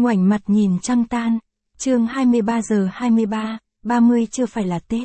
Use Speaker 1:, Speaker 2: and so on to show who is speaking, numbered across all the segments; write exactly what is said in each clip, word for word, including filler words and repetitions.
Speaker 1: Ngoảnh mặt nhìn trăng tan. Chương hai mươi ba giờ hai mươi ba, ba mươi chưa phải là Tết.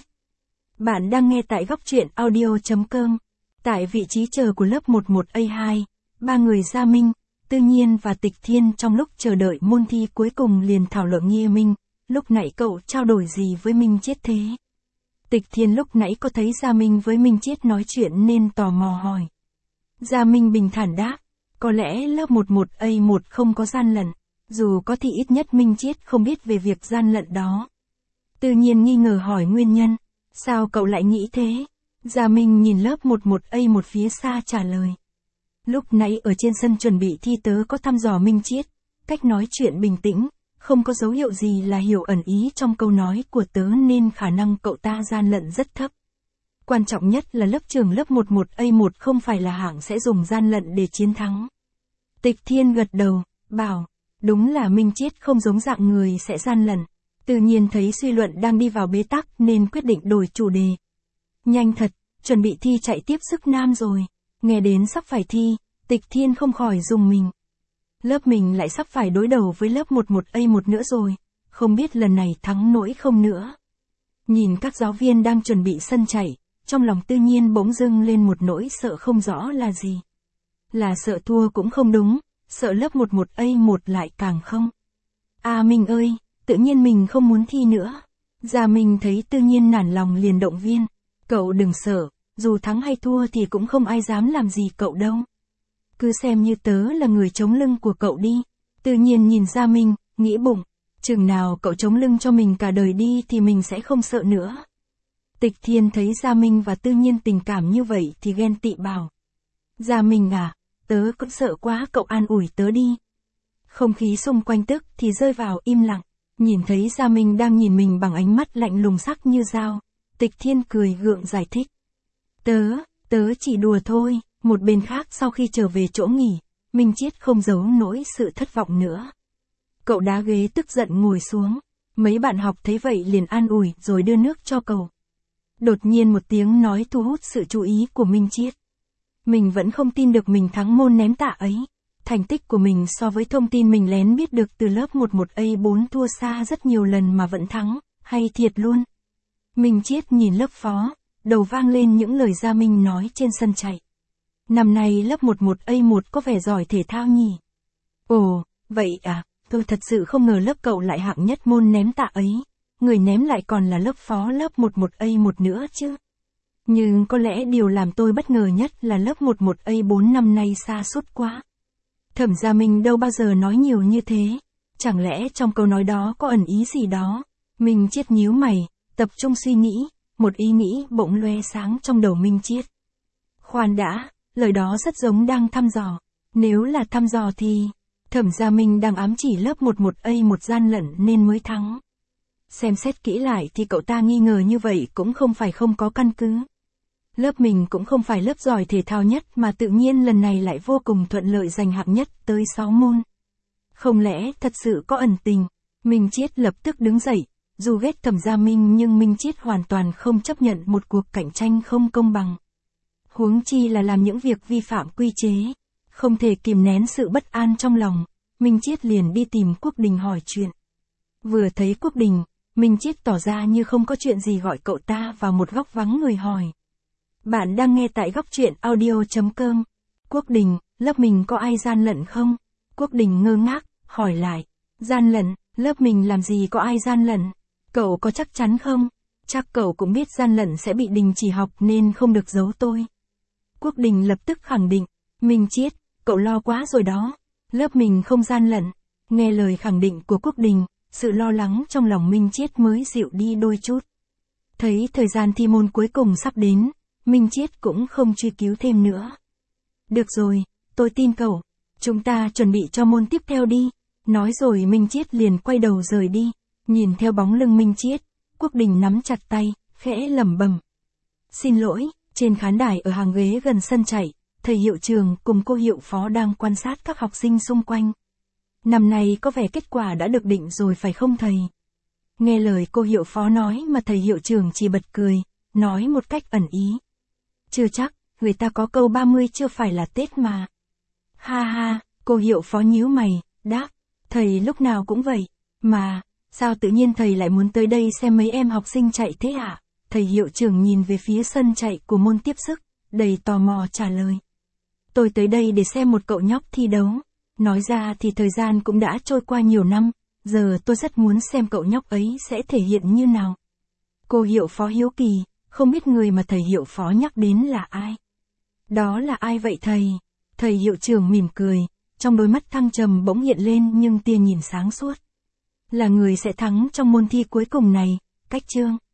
Speaker 1: Bạn đang nghe tại góc truyện audio chấm com. Tại vị trí chờ của lớp mười một A hai, ba người Gia Minh, Tư Nhiên và Tịch Thiên trong lúc chờ đợi môn thi cuối cùng liền thảo luận nghiêm Minh, lúc nãy cậu trao đổi gì với Minh Chiết thế? Tịch Thiên lúc nãy có thấy Gia Minh với Minh Chiết nói chuyện nên tò mò hỏi. Gia Minh bình thản đáp, có lẽ lớp mười một A một không có gian lận, dù có thì ít nhất Minh Chiết không biết về việc gian lận đó. Tư Nhiên nghi ngờ hỏi nguyên nhân, sao cậu lại nghĩ thế? Gia Minh nhìn lớp mười một A một phía xa trả lời. Lúc nãy ở trên sân chuẩn bị thi tớ có thăm dò Minh Chiết, cách nói chuyện bình tĩnh, không có dấu hiệu gì là hiểu ẩn ý trong câu nói của tớ nên khả năng cậu ta gian lận rất thấp. Quan trọng nhất là lớp trường lớp mười một A một không phải là hạng sẽ dùng gian lận để chiến thắng. Tịch Thiên gật đầu, bảo, đúng là Minh Chiết không giống dạng người sẽ gian lận. Tự nhiên thấy suy luận đang đi vào bế tắc nên quyết định đổi chủ đề. Nhanh thật, chuẩn bị thi chạy tiếp sức nam rồi. Nghe đến sắp phải thi, Tịch Thiên không khỏi rùng mình. Lớp mình lại sắp phải đối đầu với lớp mười một A một nữa rồi, không biết lần này thắng nổi không nữa. Nhìn các giáo viên đang chuẩn bị sân chạy, trong lòng Tư Nhiên bỗng dưng lên một nỗi sợ không rõ là gì. Là sợ thua cũng không đúng, sợ lớp mười một A một lại càng không. À Minh ơi, tự nhiên mình không muốn thi nữa. Gia Minh thấy Tư Nhiên nản lòng liền động viên, cậu đừng sợ, dù thắng hay thua thì cũng không ai dám làm gì cậu đâu. Cứ xem như tớ là người chống lưng của cậu đi. Tư Nhiên nhìn Gia Minh, nghĩ bụng, chừng nào cậu chống lưng cho mình cả đời đi thì mình sẽ không sợ nữa. Tịch Thiên thấy Gia Minh và Tư Nhiên tình cảm như vậy thì ghen tị bảo. Gia Minh à, tớ cũng sợ quá, cậu an ủi tớ đi. Không khí xung quanh tức thì rơi vào im lặng, nhìn thấy Gia Minh đang nhìn mình bằng ánh mắt lạnh lùng sắc như dao. Tịch Thiên cười gượng giải thích. Tớ, tớ chỉ đùa thôi. Một bên khác sau khi trở về chỗ nghỉ, Minh Chiết không giấu nổi sự thất vọng nữa. Cậu đá ghế tức giận ngồi xuống, mấy bạn học thấy vậy liền an ủi rồi đưa nước cho cậu. Đột nhiên một tiếng nói thu hút sự chú ý của Minh Chiết. Mình vẫn không tin được mình thắng môn ném tạ ấy. Thành tích của mình so với thông tin mình lén biết được từ lớp mười một A bốn thua xa rất nhiều lần mà vẫn thắng, hay thiệt luôn. Minh Chiết nhìn lớp phó, đầu vang lên những lời Gia Minh nói trên sân chạy. Năm nay lớp mười một A một có vẻ giỏi thể thao nhỉ? Ồ, vậy à, tôi thật sự không ngờ lớp cậu lại hạng nhất môn ném tạ ấy. Người ném lại còn là lớp phó lớp mười một A một nữa chứ. Nhưng có lẽ điều làm tôi bất ngờ nhất là lớp mười một A bốn năm nay sa sút quá. Thẩm Gia Minh đâu bao giờ nói nhiều như thế. Chẳng lẽ trong câu nói đó có ẩn ý gì đó? Minh Chiết nhíu mày, tập trung suy nghĩ, một ý nghĩ bỗng loe sáng trong đầu Minh Chiết. Khoan đã, lời đó rất giống đang thăm dò. Nếu là thăm dò thì, Thẩm Gia Minh đang ám chỉ lớp mười một A một gian lận nên mới thắng. Xem xét kỹ lại thì cậu ta nghi ngờ như vậy cũng không phải không có căn cứ. Lớp mình cũng không phải lớp giỏi thể thao nhất mà tự nhiên lần này lại vô cùng thuận lợi giành hạng nhất tới sáu môn. Không lẽ thật sự có ẩn tình? Minh Chiết lập tức đứng dậy, dù ghét Thẩm Gia Minh nhưng Minh Chiết hoàn toàn không chấp nhận một cuộc cạnh tranh không công bằng. Huống chi là làm những việc vi phạm quy chế, không thể kìm nén sự bất an trong lòng, Minh Chiết liền đi tìm Quốc Đình hỏi chuyện. Vừa thấy Quốc Đình, Minh Chiết tỏ ra như không có chuyện gì gọi cậu ta vào một góc vắng người hỏi. Bạn đang nghe tại góc truyện audio chấm com. Quốc Đình, lớp mình có ai gian lận không? Quốc Đình ngơ ngác, hỏi lại. Gian lận, lớp mình làm gì có ai gian lận? Cậu có chắc chắn không? Chắc cậu cũng biết gian lận sẽ bị đình chỉ học nên không được giấu tôi. Quốc Đình lập tức khẳng định. Minh Chiết, cậu lo quá rồi đó. Lớp mình không gian lận. Nghe lời khẳng định của Quốc Đình, sự lo lắng trong lòng Minh Chiết mới dịu đi đôi chút. Thấy thời gian thi môn cuối cùng sắp đến, Minh Chiết cũng không truy cứu thêm nữa. Được rồi, tôi tin cậu. Chúng ta chuẩn bị cho môn tiếp theo đi. Nói rồi Minh Chiết liền quay đầu rời đi. Nhìn theo bóng lưng Minh Chiết, Quốc Đình nắm chặt tay, khẽ lẩm bẩm. Xin lỗi, trên khán đài ở hàng ghế gần sân chạy, thầy hiệu trưởng cùng cô hiệu phó đang quan sát các học sinh xung quanh. Năm nay có vẻ kết quả đã được định rồi phải không thầy? Nghe lời cô hiệu phó nói mà thầy hiệu trưởng chỉ bật cười, nói một cách ẩn ý. Chưa chắc, người ta có câu ba mươi chưa phải là Tết mà. Ha ha, cô hiệu phó nhíu mày, đáp, Thầy lúc nào cũng vậy. Mà, sao tự nhiên thầy lại muốn tới đây xem mấy em học sinh chạy thế ạ? Thầy hiệu trưởng nhìn về phía sân chạy của môn tiếp sức, đầy tò mò trả lời. Tôi tới đây để xem một cậu nhóc thi đấu. Nói ra thì thời gian cũng đã trôi qua nhiều năm, giờ tôi rất muốn xem cậu nhóc ấy sẽ thể hiện như nào. Cô hiệu phó hiếu kỳ, không biết người mà thầy hiệu phó nhắc đến là ai. Đó là ai vậy thầy? Thầy hiệu trưởng mỉm cười, trong đôi mắt thăng trầm bỗng hiện lên nhưng tia nhìn sáng suốt. Là người sẽ thắng trong môn thi cuối cùng này, Cách Trương.